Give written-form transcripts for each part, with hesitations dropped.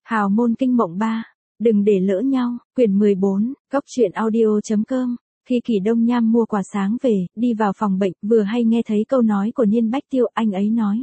Hào môn kinh mộng 3. Đừng để lỡ nhau. Quyển 14. Góc truyện audio.com. Khi Kỳ Đông Nham mua quà sáng về, đi vào phòng bệnh, vừa hay nghe thấy câu nói của Niên Bách Tiêu, anh ấy nói.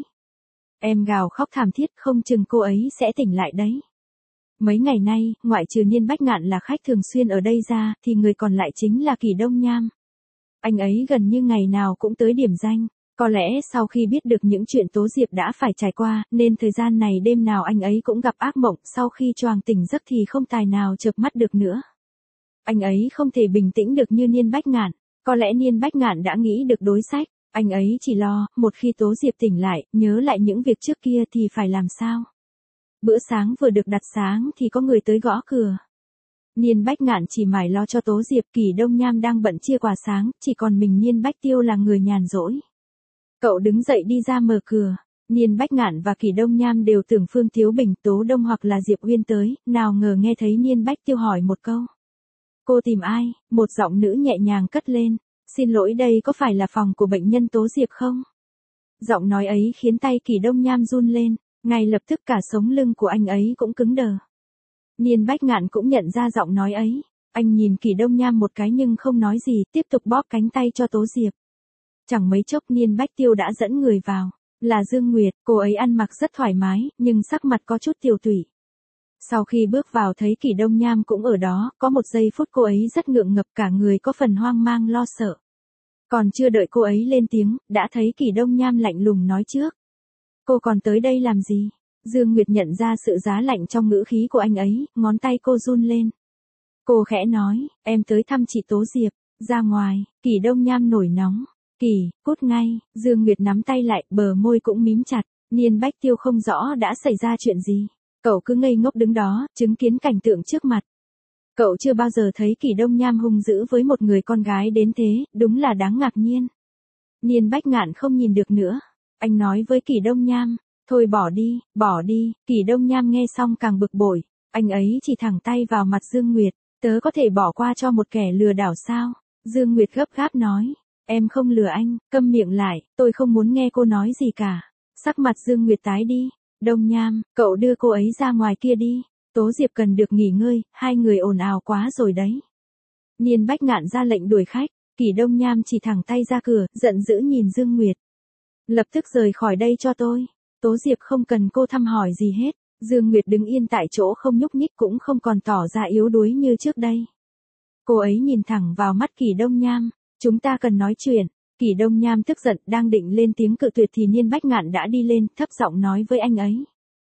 Em gào khóc thảm thiết, không chừng cô ấy sẽ tỉnh lại đấy. Mấy ngày nay, ngoại trừ Niên Bách Ngạn là khách thường xuyên ở đây ra, thì người còn lại chính là Kỳ Đông Nham. Anh ấy gần như ngày nào cũng tới điểm danh. Có lẽ sau khi biết được những chuyện Tố Diệp đã phải trải qua, nên thời gian này đêm nào anh ấy cũng gặp ác mộng, sau khi choàng tỉnh giấc thì không tài nào chợp mắt được nữa. Anh ấy không thể bình tĩnh được như Niên Bách Ngạn. Có lẽ Niên Bách Ngạn đã nghĩ được đối sách, anh ấy chỉ lo, một khi Tố Diệp tỉnh lại, nhớ lại những việc trước kia thì phải làm sao. Bữa sáng vừa được đặt sáng thì có người tới gõ cửa. Niên Bách Ngạn chỉ mải lo cho Tố Diệp, Kỳ Đông Nham đang bận chia quà sáng, chỉ còn mình Niên Bách Tiêu là người nhàn rỗi. Cậu đứng dậy đi ra mở cửa. Niên Bách Ngạn và Kỳ Đông Nham đều tưởng Phương Thiếu Bình, Tố Đông hoặc là Diệp Uyên tới, nào ngờ nghe thấy Niên Bách Tiêu hỏi một câu. Cô tìm ai? Một giọng nữ nhẹ nhàng cất lên. Xin lỗi, đây có phải là phòng của bệnh nhân Tố Diệp không? Giọng nói ấy khiến tay Kỳ Đông Nham run lên, ngay lập tức cả sống lưng của anh ấy cũng cứng đờ. Niên Bách Ngạn cũng nhận ra giọng nói ấy. Anh nhìn Kỳ Đông Nham một cái nhưng không nói gì, tiếp tục bóp cánh tay cho Tố Diệp. Chẳng mấy chốc Niên Bách Tiêu đã dẫn người vào. Là Dương Nguyệt, cô ấy ăn mặc rất thoải mái, nhưng sắc mặt có chút tiều tụy. Sau khi bước vào thấy Kỳ Đông Nham cũng ở đó, có một giây phút cô ấy rất ngượng ngập, cả người có phần hoang mang lo sợ. Còn chưa đợi cô ấy lên tiếng, đã thấy Kỳ Đông Nham lạnh lùng nói trước. Cô còn tới đây làm gì? Dương Nguyệt nhận ra sự giá lạnh trong ngữ khí của anh ấy, ngón tay cô run lên. Cô khẽ nói, em tới thăm chị Tố Diệp. Ra ngoài. Kỳ Đông Nham nổi nóng. Kỳ, cút ngay. Dương Nguyệt nắm tay lại, bờ môi cũng mím chặt. Niên Bách Tiêu không rõ đã xảy ra chuyện gì. Cậu cứ ngây ngốc đứng đó, chứng kiến cảnh tượng trước mặt. Cậu chưa bao giờ thấy Kỳ Đông Nham hung dữ với một người con gái đến thế, đúng là đáng ngạc nhiên. Niên Bách Ngạn không nhìn được nữa. Anh nói với Kỳ Đông Nham, thôi bỏ đi, bỏ đi. Kỳ Đông Nham nghe xong càng bực bội. Anh ấy chỉ thẳng tay vào mặt Dương Nguyệt. Tớ có thể bỏ qua cho một kẻ lừa đảo sao? Dương Nguyệt gấp gáp nói. Em không lừa anh, câm miệng lại, tôi không muốn nghe cô nói gì cả. Sắc mặt Dương Nguyệt tái đi. Đông Nham, cậu đưa cô ấy ra ngoài kia đi. Tố Diệp cần được nghỉ ngơi, hai người ồn ào quá rồi đấy. Niên Bách Ngạn ra lệnh đuổi khách. Kỳ Đông Nham chỉ thẳng tay ra cửa, giận dữ nhìn Dương Nguyệt. Lập tức rời khỏi đây cho tôi. Tố Diệp không cần cô thăm hỏi gì hết. Dương Nguyệt đứng yên tại chỗ không nhúc nhích, cũng không còn tỏ ra yếu đuối như trước đây. Cô ấy nhìn thẳng vào mắt Kỳ Đông Nham. Chúng ta cần nói chuyện. Kỳ Đông Nham tức giận, đang định lên tiếng cự tuyệt thì Niên Bách Ngạn đã đi lên, thấp giọng nói với anh ấy.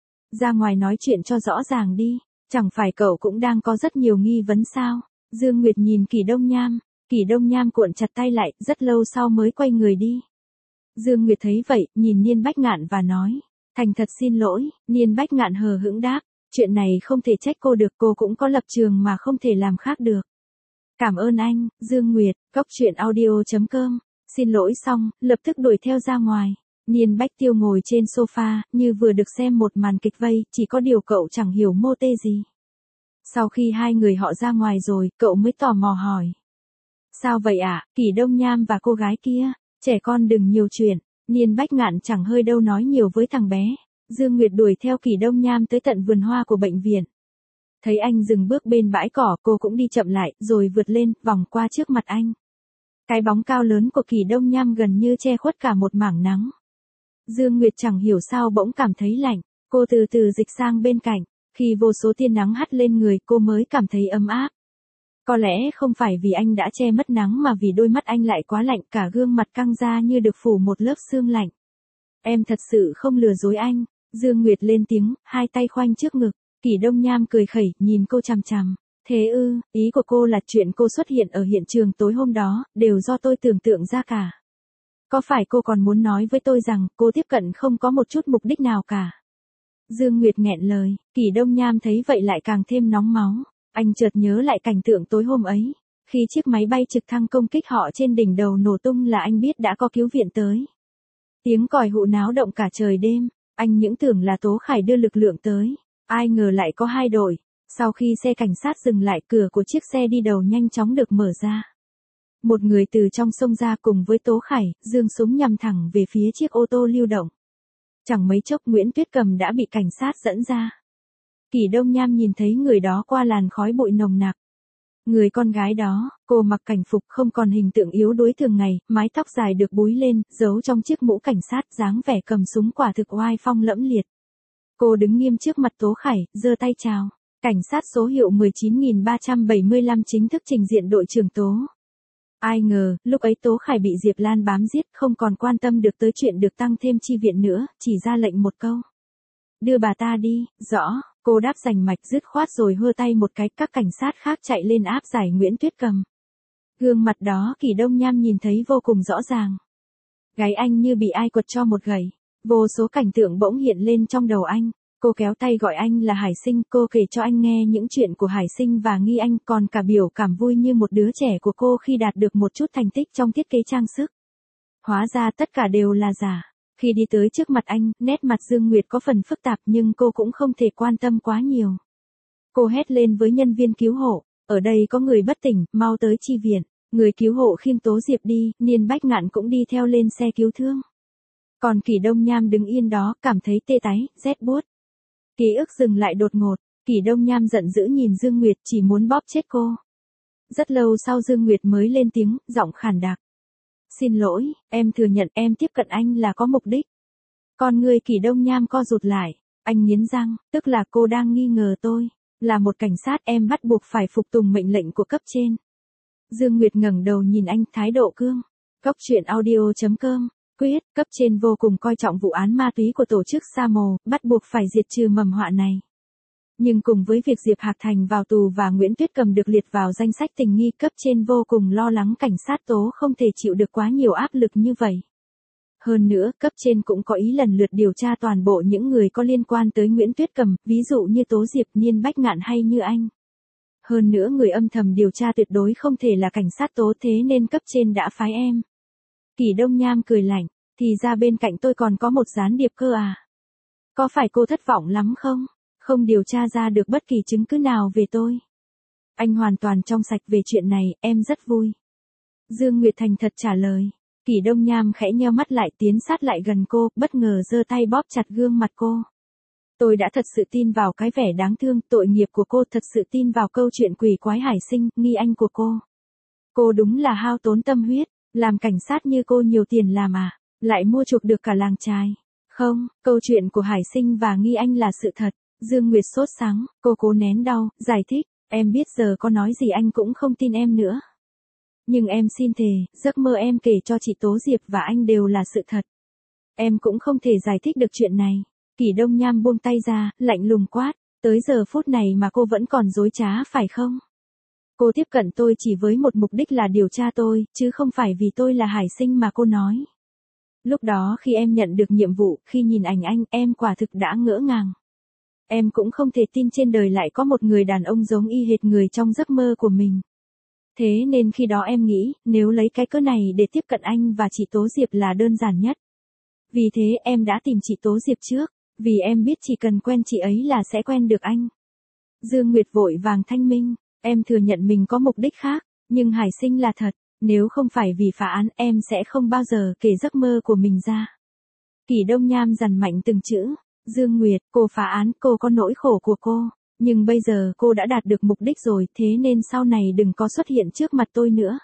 Ra ngoài nói chuyện cho rõ ràng đi. Chẳng phải cậu cũng đang có rất nhiều nghi vấn sao? Dương Nguyệt nhìn Kỳ Đông Nham. Kỳ Đông Nham cuộn chặt tay lại, rất lâu sau mới quay người đi. Dương Nguyệt thấy vậy, nhìn Niên Bách Ngạn và nói. Thành thật xin lỗi. Niên Bách Ngạn hờ hững đáp. Chuyện này không thể trách cô được, cô cũng có lập trường mà không thể làm khác được. Cảm ơn anh, Dương Nguyệt. Góc truyện audio.com. Xin lỗi xong, lập tức đuổi theo ra ngoài. Niên Bách Tiêu ngồi trên sofa, như vừa được xem một màn kịch vây, chỉ có điều cậu chẳng hiểu mô tê gì. Sau khi hai người họ ra ngoài rồi, cậu mới tò mò hỏi. Sao vậy ạ? Kỳ Đông Nham và cô gái kia? Trẻ con đừng nhiều chuyện. Niên Bách Ngạn chẳng hơi đâu nói nhiều với thằng bé. Dương Nguyệt đuổi theo Kỳ Đông Nham tới tận vườn hoa của bệnh viện. Thấy anh dừng bước bên bãi cỏ, cô cũng đi chậm lại, rồi vượt lên, vòng qua trước mặt anh. Cái bóng cao lớn của Kỳ Đông Nham gần như che khuất cả một mảng nắng. Dương Nguyệt chẳng hiểu sao bỗng cảm thấy lạnh. Cô từ từ dịch sang bên cạnh. Khi vô số tia nắng hắt lên người, cô mới cảm thấy ấm áp. Có lẽ không phải vì anh đã che mất nắng mà vì đôi mắt anh lại quá lạnh, cả gương mặt căng ra như được phủ một lớp sương lạnh. Em thật sự không lừa dối anh. Dương Nguyệt lên tiếng, hai tay khoanh trước ngực. Kỳ Đông Nham cười khẩy, nhìn cô chằm chằm. Thế ư, ý của cô là chuyện cô xuất hiện ở hiện trường tối hôm đó, đều do tôi tưởng tượng ra cả. Có phải cô còn muốn nói với tôi rằng, cô tiếp cận không có một chút mục đích nào cả? Dương Nguyệt nghẹn lời. Kỳ Đông Nham thấy vậy lại càng thêm nóng máu. Anh chợt nhớ lại cảnh tượng tối hôm ấy. Khi chiếc máy bay trực thăng công kích họ trên đỉnh đầu nổ tung là anh biết đã có cứu viện tới. Tiếng còi hụ náo động cả trời đêm. Anh những tưởng là Tố Khải đưa lực lượng tới. Ai ngờ lại có hai đội. Sau khi xe cảnh sát dừng lại, cửa của chiếc xe đi đầu nhanh chóng được mở ra. Một người từ trong sông ra cùng với Tố Khải, giương súng nhằm thẳng về phía chiếc ô tô lưu động. Chẳng mấy chốc Nguyễn Tuyết Cầm đã bị cảnh sát dẫn ra. Kỷ Đông Nham nhìn thấy người đó qua làn khói bụi nồng nặc. Người con gái đó, cô mặc cảnh phục không còn hình tượng yếu đuối thường ngày, mái tóc dài được búi lên, giấu trong chiếc mũ cảnh sát, dáng vẻ cầm súng quả thực oai phong lẫm liệt. Cô đứng nghiêm trước mặt Tố Khải, giơ tay chào. Cảnh sát số hiệu 19.375 chính thức trình diện đội trưởng Tố. Ai ngờ, lúc ấy Tố Khải bị Diệp Lan bám giết, không còn quan tâm được tới chuyện được tăng thêm chi viện nữa, chỉ ra lệnh một câu. Đưa bà ta đi, rõ, cô đáp rành mạch dứt khoát rồi hơ tay một cái, các cảnh sát khác chạy lên áp giải Nguyễn Tuyết Cầm. Gương mặt đó Kỷ Đông Nham nhìn thấy vô cùng rõ ràng. Gáy anh như bị ai quật cho một gậy, vô số cảnh tượng bỗng hiện lên trong đầu anh. Cô kéo tay gọi anh là Hải Sinh, cô kể cho anh nghe những chuyện của Hải Sinh và Nghi Anh, còn cả biểu cảm vui như một đứa trẻ của cô khi đạt được một chút thành tích trong thiết kế trang sức. Hóa ra tất cả đều là giả. Khi đi tới trước mặt anh, nét mặt Dương Nguyệt có phần phức tạp nhưng cô cũng không thể quan tâm quá nhiều. Cô hét lên với nhân viên cứu hộ, ở đây có người bất tỉnh, mau tới chi viện. Người cứu hộ khiêng Tố Diệp đi, Niên Bách Ngạn cũng đi theo lên xe cứu thương. Còn Kỷ Đông Nham đứng yên đó, cảm thấy tê táy, rét buốt. Ký ức dừng lại đột ngột, Kỷ Đông Nham giận dữ nhìn Dương Nguyệt chỉ muốn bóp chết cô. Rất lâu sau Dương Nguyệt mới lên tiếng, giọng khàn đặc. Xin lỗi, em thừa nhận em tiếp cận anh là có mục đích. Con người Kỷ Đông Nham co rụt lại, anh nghiến răng, tức là cô đang nghi ngờ tôi. Là một cảnh sát em bắt buộc phải phục tùng mệnh lệnh của cấp trên. Dương Nguyệt ngẩng đầu nhìn anh, thái độ cương. Cốc truyện audio.com, quyết, cấp trên vô cùng coi trọng vụ án ma túy của tổ chức Sa Mồ, bắt buộc phải diệt trừ mầm họa này. Nhưng cùng với việc Diệp Hạc Thành vào tù và Nguyễn Tuyết Cầm được liệt vào danh sách tình nghi, cấp trên vô cùng lo lắng cảnh sát Tố không thể chịu được quá nhiều áp lực như vậy. Hơn nữa, cấp trên cũng có ý lần lượt điều tra toàn bộ những người có liên quan tới Nguyễn Tuyết Cầm, ví dụ như Tố Diệp, Niên Bách Ngạn hay như anh. Hơn nữa người âm thầm điều tra tuyệt đối không thể là cảnh sát Tố, thế nên cấp trên đã phái em. Kỷ Đông Nham cười lạnh, thì ra bên cạnh tôi còn có một gián điệp cơ à? Có phải cô thất vọng lắm không? Không điều tra ra được bất kỳ chứng cứ nào về tôi. Anh hoàn toàn trong sạch về chuyện này, em rất vui. Dương Nguyệt thành thật trả lời. Kỷ Đông Nham khẽ nheo mắt lại, tiến sát lại gần cô, bất ngờ giơ tay bóp chặt gương mặt cô. Tôi đã thật sự tin vào cái vẻ đáng thương, tội nghiệp của cô, thật sự tin vào câu chuyện quỷ quái Hải Sinh, Nghi Anh của cô. Cô đúng là hao tốn tâm huyết, làm cảnh sát như cô nhiều tiền làm à, lại mua chuộc được cả làng trai. Không, câu chuyện của Hải Sinh và Nghi Anh là sự thật. Dương Nguyệt sốt sắng, cô cố nén đau, giải thích, em biết giờ có nói gì anh cũng không tin em nữa. Nhưng em xin thề, giấc mơ em kể cho chị Tố Diệp và anh đều là sự thật. Em cũng không thể giải thích được chuyện này. Kỷ Đông Nham buông tay ra, lạnh lùng quát, tới giờ phút này mà cô vẫn còn dối trá phải không? Cô tiếp cận tôi chỉ với một mục đích là điều tra tôi, chứ không phải vì tôi là Hải Sinh mà cô nói. Lúc đó khi em nhận được nhiệm vụ, khi nhìn ảnh anh, em quả thực đã ngỡ ngàng. Em cũng không thể tin trên đời lại có một người đàn ông giống y hệt người trong giấc mơ của mình. Thế nên khi đó em nghĩ, nếu lấy cái cớ này để tiếp cận anh và chị Tố Diệp là đơn giản nhất. Vì thế em đã tìm chị Tố Diệp trước, vì em biết chỉ cần quen chị ấy là sẽ quen được anh. Dương Nguyệt vội vàng thanh minh, em thừa nhận mình có mục đích khác, nhưng Hải Sinh là thật, nếu không phải vì phá án em sẽ không bao giờ kể giấc mơ của mình ra. Kỷ Đông Nham dằn mạnh từng chữ. Dương Nguyệt, cô phá án, cô có nỗi khổ của cô, nhưng bây giờ cô đã đạt được mục đích rồi, thế nên sau này đừng có xuất hiện trước mặt tôi nữa.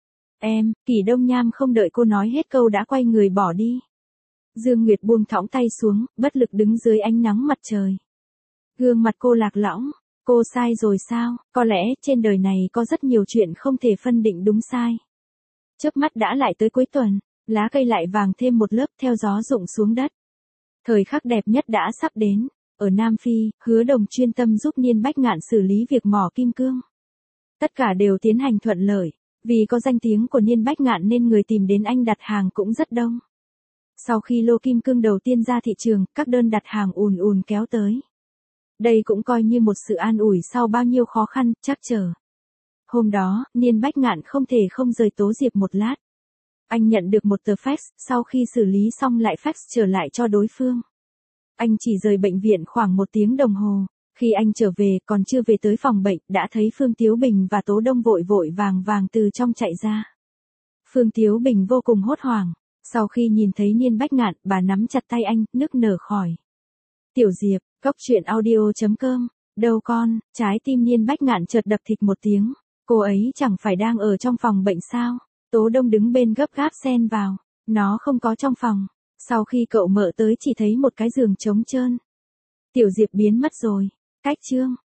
Em, Kỷ Đông Nham không đợi cô nói hết câu đã quay người bỏ đi. Dương Nguyệt buông thõng tay xuống, bất lực đứng dưới ánh nắng mặt trời. Gương mặt cô lạc lõng, cô sai rồi sao, có lẽ trên đời này có rất nhiều chuyện không thể phân định đúng sai. Chớp mắt đã lại tới cuối tuần, lá cây lại vàng thêm một lớp theo gió rụng xuống đất. Thời khắc đẹp nhất đã sắp đến, ở Nam Phi, Hứa Đồng chuyên tâm giúp Niên Bách Ngạn xử lý việc mỏ kim cương. Tất cả đều tiến hành thuận lợi, vì có danh tiếng của Niên Bách Ngạn nên người tìm đến anh đặt hàng cũng rất đông. Sau khi lô kim cương đầu tiên ra thị trường, các đơn đặt hàng ùn ùn kéo tới. Đây cũng coi như một sự an ủi sau bao nhiêu khó khăn, trắc trở. Hôm đó, Niên Bách Ngạn không thể không rời Tố Diệp một lát. Anh nhận được một tờ fax, sau khi xử lý xong lại fax trở lại cho đối phương. Anh chỉ rời bệnh viện khoảng 1 tiếng đồng hồ. Khi anh trở về, còn chưa về tới phòng bệnh, đã thấy Phương Tiếu Bình và Tố Đông vội vội vàng vàng từ trong chạy ra. Phương Tiếu Bình vô cùng hốt hoảng. Sau khi nhìn thấy Niên Bách Ngạn, bà nắm chặt tay anh, nức nở khỏi. Tiểu Diệp, cốc truyện audio.com Đâu con, trái tim Niên Bách Ngạn chợt đập thịt một tiếng. Cô ấy chẳng phải đang ở trong phòng bệnh sao? Tố Đông đứng bên gấp gáp xen vào. Nó không có trong phòng. Sau khi cậu Mợ tới chỉ thấy một cái giường trống trơn. Tiểu Diệp biến mất rồi. Cách chương.